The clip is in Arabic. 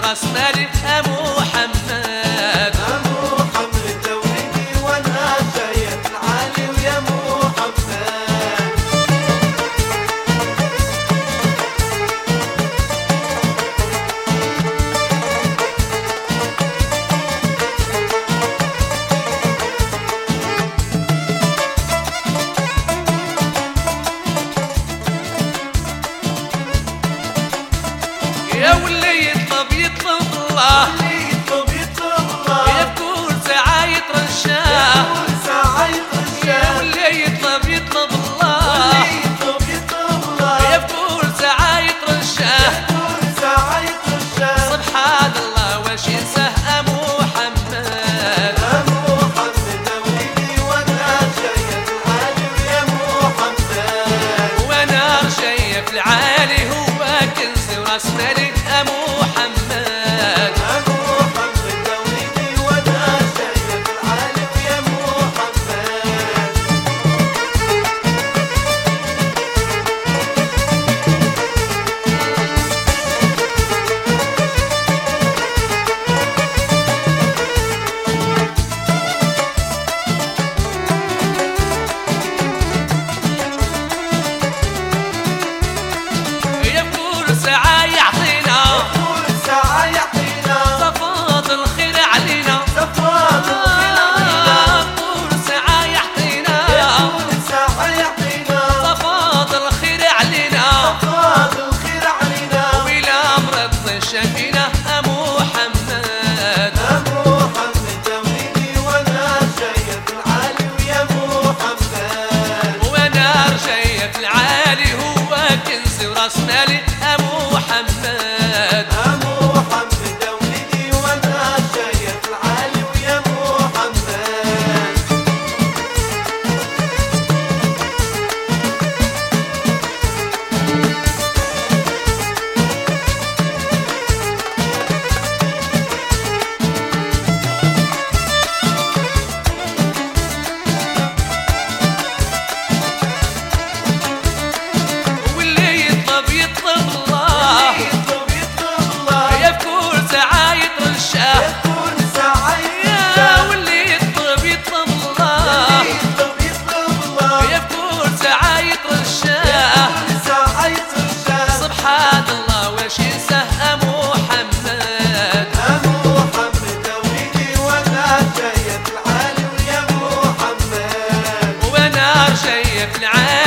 راس مالي أبو محمد. أبو محمد توليدي وأنا شايف العالي ويا محمد. يا واللي يطلب يطلب الله، اللي يطلب يطلب الله، يا بكل ساعة يترشاه. كل ساعة يا يترشاه. واللي يطلب يطلب الله، اللي يطلب يطلب الله، يا بكل ساعة يترشاه. كل ساعة يترشاه. سبحان الله واش ينساه أبو محمد. أبو محمد توليدي وأنا شايف العالي ويا محمد. وانا شايف العالي هو كنزي وراس مالي أبو محمد. أبو محمد توليدي وأنا شايف العالي ويا محمد. يا بكل ساعة يعطينا كل ساعة يعطينا صفات الخير علينا. صفوات الخير علينا. كل ساعة يعطينا كل ساعة يعطينا صفات الخير علينا. صفوات الخير علينا. وإلى مرض شفينا أبو محمد. أبو محمد توليدي وأنا شايف العالي ويا محمد. وانا شايف العالي هو كنزي وراس مالي أبو محمد. أبو محمد توليدي وأنا شايف العالي ويا محمد. واللي يطلب يطلب الله، يطلب يطلب الله، يا بكل ساعة يترشاه. كل ساعة يا يترشاه. واللي يطلب يطلب الله، يطلب يطلب الله، يا بكل ساعة يترشاه. كل ساعة يترشاه. سبحان الله واش ينساه أبو محمد. أبو محمد توليدي وأنا شايف العالي ويا محمد. وانا شايف العالي